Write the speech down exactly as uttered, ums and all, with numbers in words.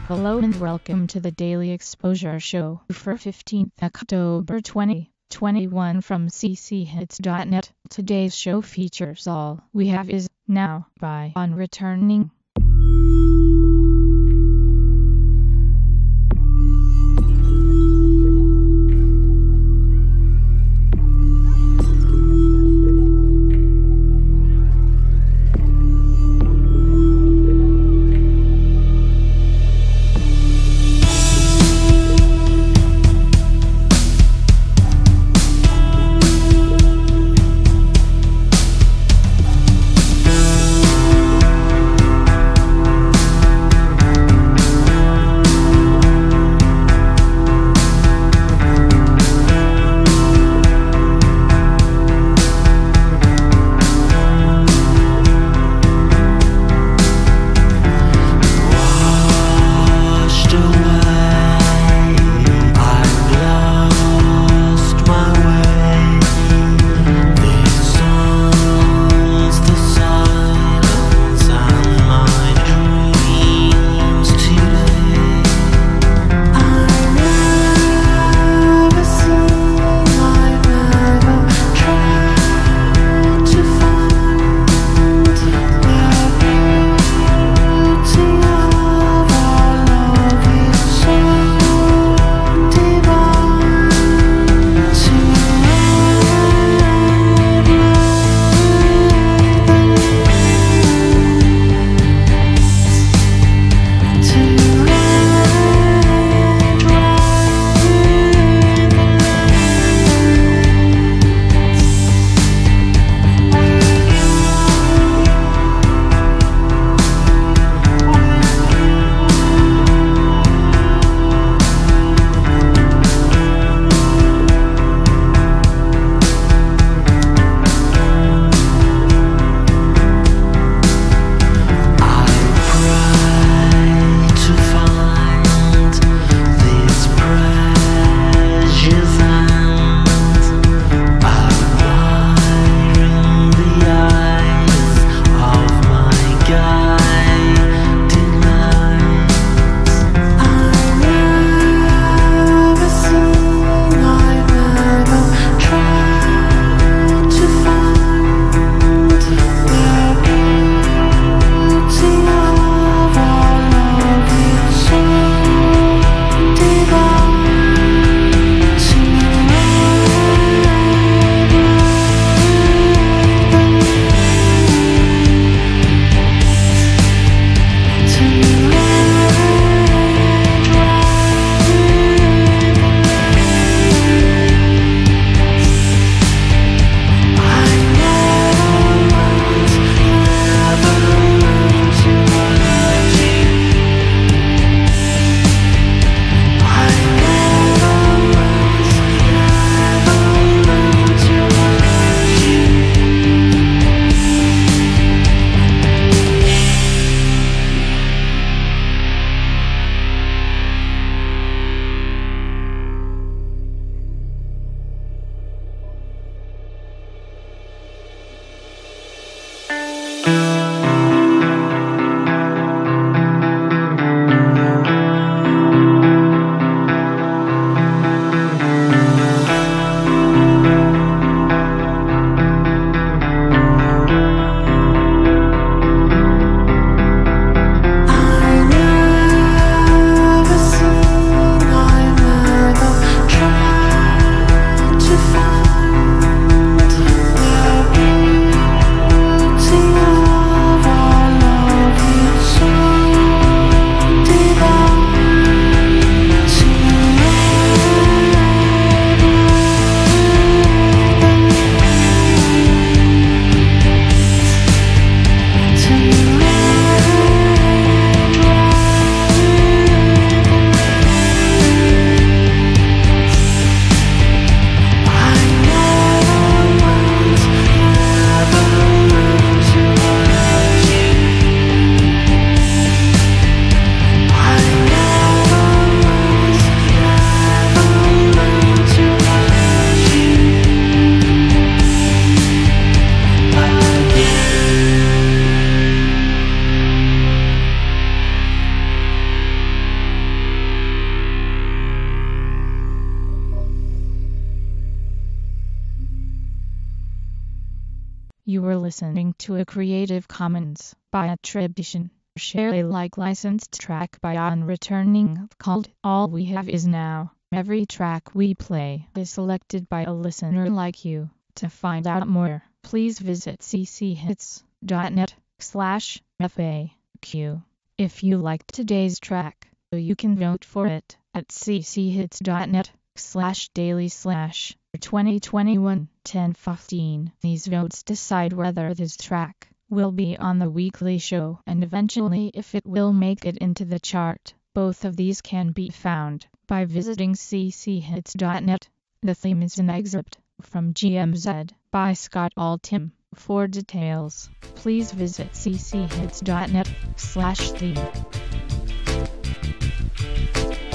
Hello and welcome to the Daily Exposure Show for fifteenth October twenty twenty-one from c c hits dot net. Today's show features All We Have Is Now by On Returning. You were listening to a Creative Commons by attribution, share Alike licensed track by On Returning called All We Have Is Now. Every track we play is selected by a listener like you. To find out more, please visit cchits.net slash FAQ. If you liked today's track, you can vote for it at cchits.net slash daily slash twenty twenty-one ten fifteen. These votes decide whether this track will be on the weekly show and eventually if it will make it into the chart. Both of these can be found by visiting cchits.net. The theme is an excerpt from G M Z by Scott Altham. For details, please visit cchits.net slash theme.